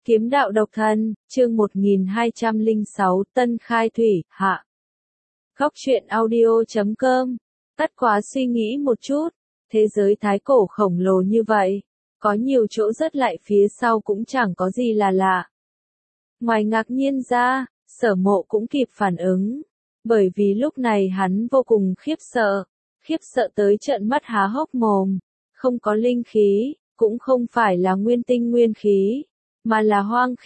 Kiếm đạo độc thân, chương 1206, Tân Khai Thủy, hạ. Góc truyện audio.com. Tất quá suy nghĩ một chút, thế giới thái cổ khổng lồ như vậy, có nhiều chỗ rất lại phía sau cũng chẳng có gì là lạ. Ngoài ngạc nhiên ra, Sở Mộ cũng kịp phản ứng, bởi vì lúc này hắn vô cùng khiếp sợ tới trợn mắt há hốc mồm, không có linh khí, cũng không phải là nguyên tinh nguyên khí, mà là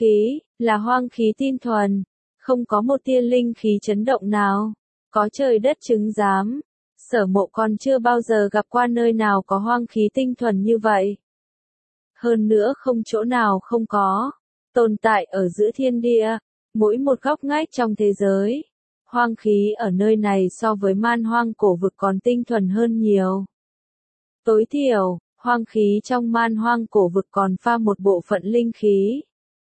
hoang khí tinh thuần, không có một tia linh khí chấn động nào, có trời đất chứng giám. Sở Mộ còn chưa bao giờ gặp qua nơi nào có hoang khí tinh thuần như vậy. Hơn nữa không chỗ nào không có, tồn tại ở giữa thiên địa, mỗi một góc ngách trong thế giới. Hoang khí ở nơi này so với man hoang cổ vực còn tinh thuần hơn nhiều. Tối thiểu, hoang khí trong man hoang cổ vực còn pha một bộ phận linh khí.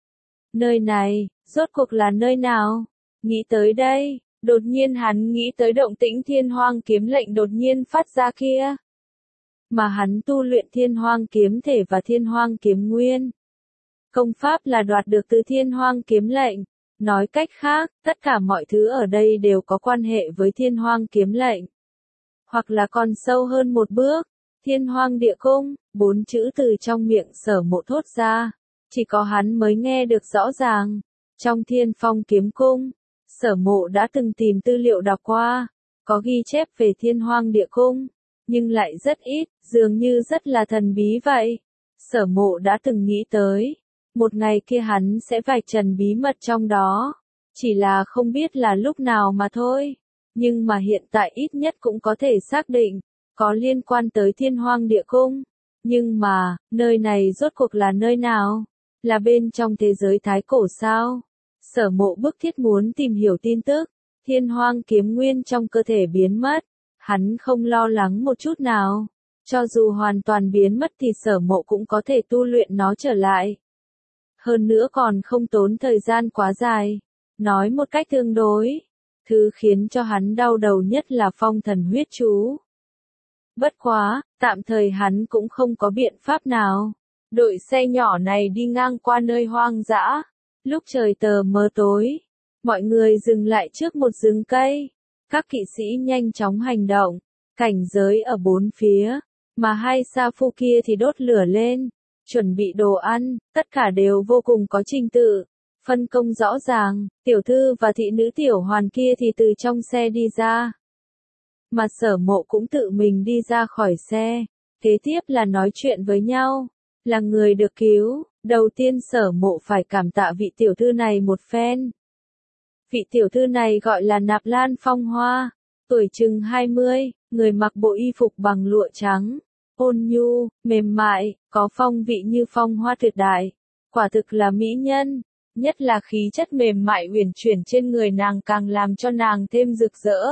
Nơi này, rốt cuộc là nơi nào? Nghĩ tới đây, đột nhiên hắn nghĩ tới động tĩnh Thiên Hoang kiếm lệnh đột nhiên phát ra kia. Mà hắn tu luyện Thiên Hoang kiếm thể và Thiên Hoang kiếm nguyên. Công pháp là đoạt được từ Thiên Hoang kiếm lệnh. Nói cách khác, tất cả mọi thứ ở đây đều có quan hệ với Thiên Hoang kiếm lệnh. Hoặc là còn sâu hơn một bước, Thiên Hoang địa cung, 4 chữ từ trong miệng Sở Mộ thốt ra, chỉ có hắn mới nghe được rõ ràng. Trong Thiên Phong kiếm cung, Sở Mộ đã từng tìm tư liệu đọc qua, có ghi chép về Thiên Hoang địa cung, nhưng lại rất ít, dường như rất là thần bí vậy. Sở Mộ đã từng nghĩ tới, một ngày kia hắn sẽ vạch trần bí mật trong đó, chỉ là không biết là lúc nào mà thôi. Nhưng mà hiện tại ít nhất cũng có thể xác định, có liên quan tới Thiên Hoang địa cung. Nhưng mà, nơi này rốt cuộc là nơi nào? Là bên trong thế giới thái cổ sao? Sở Mộ bức thiết muốn tìm hiểu tin tức. Thiên Hoang kiếm nguyên trong cơ thể biến mất, hắn không lo lắng một chút nào. Cho dù hoàn toàn biến mất thì Sở Mộ cũng có thể tu luyện nó trở lại. Hơn nữa còn không tốn thời gian quá dài. Nói một cách tương đối, thứ khiến cho hắn đau đầu nhất là phong thần huyết chú. Bất quá, tạm thời hắn cũng không có biện pháp nào. Đội xe nhỏ này đi ngang qua nơi hoang dã. Lúc trời tờ mờ tối, mọi người dừng lại trước một rừng cây. Các kỵ sĩ nhanh chóng hành động, cảnh giới ở bốn phía, mà hai sa phu kia thì đốt lửa lên, chuẩn bị đồ ăn, tất cả đều vô cùng có trình tự, phân công rõ ràng. Tiểu thư và thị nữ tiểu hoàn kia thì từ trong xe đi ra, mà Sở Mộ cũng tự mình đi ra khỏi xe, kế tiếp là nói chuyện với nhau, là người được cứu. Đầu tiên Sở Mộ phải cảm tạ vị tiểu thư này một phen. Vị tiểu thư này gọi là Nạp Lan Phong Hoa, tuổi chừng 20, người mặc bộ y phục bằng lụa trắng, ôn nhu, mềm mại, có phong vị như phong hoa tuyệt đại, quả thực là mỹ nhân, nhất là khí chất mềm mại uyển chuyển trên người nàng càng làm cho nàng thêm rực rỡ.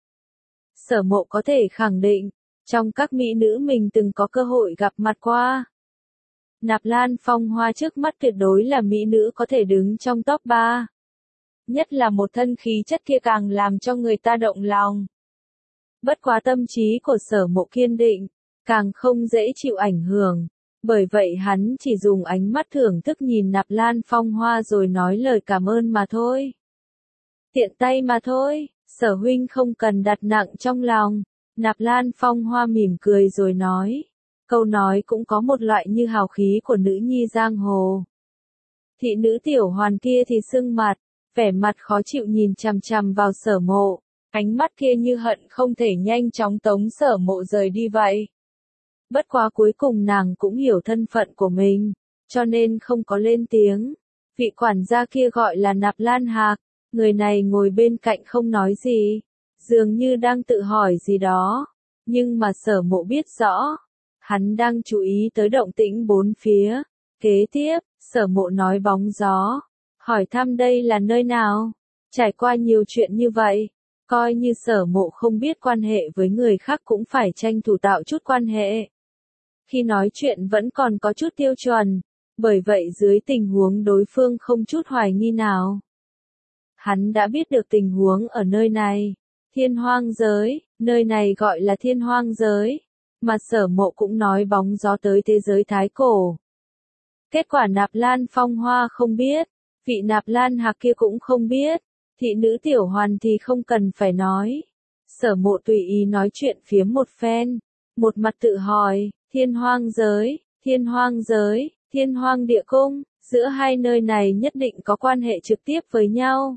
Sở Mộ có thể khẳng định, trong các mỹ nữ mình từng có cơ hội gặp mặt qua, Nạp Lan Phong Hoa trước mắt tuyệt đối là mỹ nữ có thể đứng trong top 3. Nhất là một thân khí chất kia càng làm cho người ta động lòng. Bất quá tâm trí của Sở Mộ kiên định, càng không dễ chịu ảnh hưởng. Bởi vậy hắn chỉ dùng ánh mắt thưởng thức nhìn Nạp Lan Phong Hoa rồi nói lời cảm ơn mà thôi. Tiện tay mà thôi, Sở huynh không cần đặt nặng trong lòng. Nạp Lan Phong Hoa mỉm cười rồi nói. Câu nói cũng có một loại như hào khí của nữ nhi giang hồ. Thị nữ tiểu hoàn kia thì sưng mặt, vẻ mặt khó chịu nhìn chằm chằm vào Sở Mộ, ánh mắt kia như hận không thể nhanh chóng tống Sở Mộ rời đi vậy. Bất quá cuối cùng nàng cũng hiểu thân phận của mình, cho nên không có lên tiếng. Vị quản gia kia gọi là Nạp Lan Hạc, người này ngồi bên cạnh không nói gì, dường như đang tự hỏi gì đó, nhưng mà Sở Mộ biết rõ. Hắn đang chú ý tới động tĩnh bốn phía. Kế tiếp, Sở Mộ nói bóng gió, hỏi thăm đây là nơi nào. Trải qua nhiều chuyện như vậy, coi như Sở Mộ không biết quan hệ với người khác cũng phải tranh thủ tạo chút quan hệ. Khi nói chuyện vẫn còn có chút tiêu chuẩn, bởi vậy dưới tình huống đối phương không chút hoài nghi nào. Hắn đã biết được tình huống ở nơi này. Thiên Hoang giới, nơi này gọi là Thiên Hoang giới. Mà Sở Mộ cũng nói bóng gió tới thế giới thái cổ. Kết quả Nạp Lan Phong Hoa không biết, vị Nạp Lan Hạc kia cũng không biết, thị nữ tiểu hoàn thì không cần phải nói. Sở Mộ tùy ý nói chuyện phiếm một phen, một mặt tự hỏi, Thiên Hoang giới, Thiên Hoang giới, Thiên Hoang địa cung, giữa hai nơi này nhất định có quan hệ trực tiếp với nhau.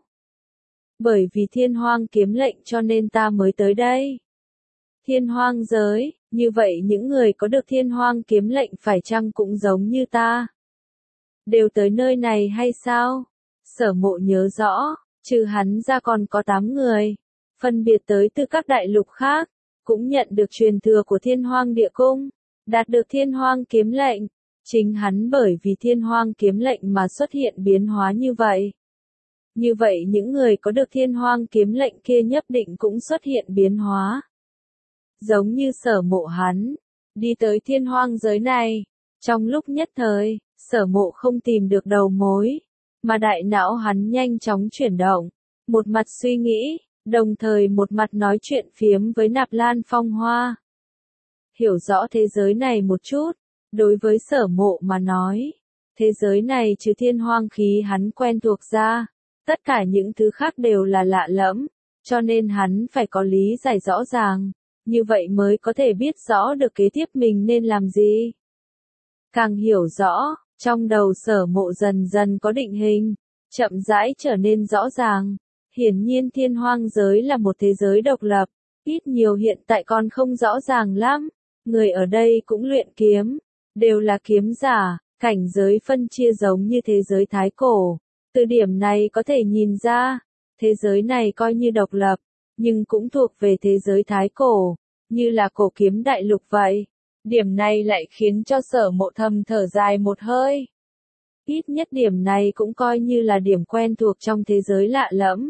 Bởi vì Thiên Hoang kiếm lệnh cho nên ta mới tới đây. Thiên Hoang giới, như vậy những người có được Thiên Hoang kiếm lệnh phải chăng cũng giống như ta? Đều tới nơi này hay sao? Sở Mộ nhớ rõ, trừ hắn ra còn có 8 người, phân biệt tới từ các đại lục khác, cũng nhận được truyền thừa của Thiên Hoang địa cung, đạt được Thiên Hoang kiếm lệnh. Chính hắn bởi vì Thiên Hoang kiếm lệnh mà xuất hiện biến hóa như vậy. Như vậy những người có được Thiên Hoang kiếm lệnh kia nhất định cũng xuất hiện biến hóa. Giống như Sở Mộ hắn, đi tới Thiên Hoang giới này, trong lúc nhất thời, Sở Mộ không tìm được đầu mối, mà đại não hắn nhanh chóng chuyển động, một mặt suy nghĩ, đồng thời một mặt nói chuyện phiếm với Nạp Lan Phong Hoa. Hiểu rõ thế giới này một chút, đối với Sở Mộ mà nói, thế giới này trừ Thiên Hoang khí hắn quen thuộc ra, tất cả những thứ khác đều là lạ lẫm, cho nên hắn phải có lý giải rõ ràng, như vậy mới có thể biết rõ được kế tiếp mình nên làm gì. Càng hiểu rõ, trong đầu Sở Mộ dần dần có định hình, chậm rãi trở nên rõ ràng. Hiển nhiên Thiên Hoang giới là một thế giới độc lập, ít nhiều hiện tại còn không rõ ràng lắm. Người ở đây cũng luyện kiếm, đều là kiếm giả, cảnh giới phân chia giống như thế giới thái cổ. Từ điểm này có thể nhìn ra, thế giới này coi như độc lập, nhưng cũng thuộc về thế giới thái cổ, như là cổ kiếm đại lục vậy. Điểm này lại khiến cho Sở Mộ thầm thở dài một hơi. Ít nhất điểm này cũng coi như là điểm quen thuộc trong thế giới lạ lẫm.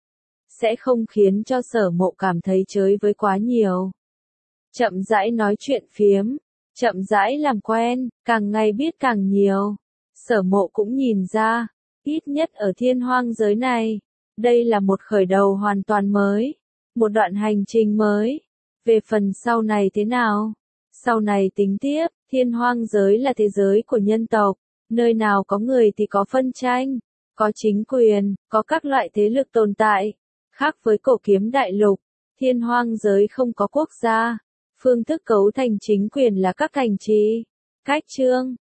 Sẽ không khiến cho Sở Mộ cảm thấy chới với quá nhiều. Chậm rãi nói chuyện phiếm, chậm rãi làm quen, càng ngày biết càng nhiều. Sở Mộ cũng nhìn ra, ít nhất ở Thiên Hoang giới này, đây là một khởi đầu hoàn toàn mới, một đoạn hành trình mới. Về phần sau này thế nào? Sau này tính tiếp, Thiên Hoang giới là thế giới của nhân tộc, nơi nào có người thì có phân tranh, có chính quyền, có các loại thế lực tồn tại. Khác với cổ kiếm đại lục, Thiên Hoang giới không có quốc gia, phương thức cấu thành chính quyền là các thành trì, cách chương,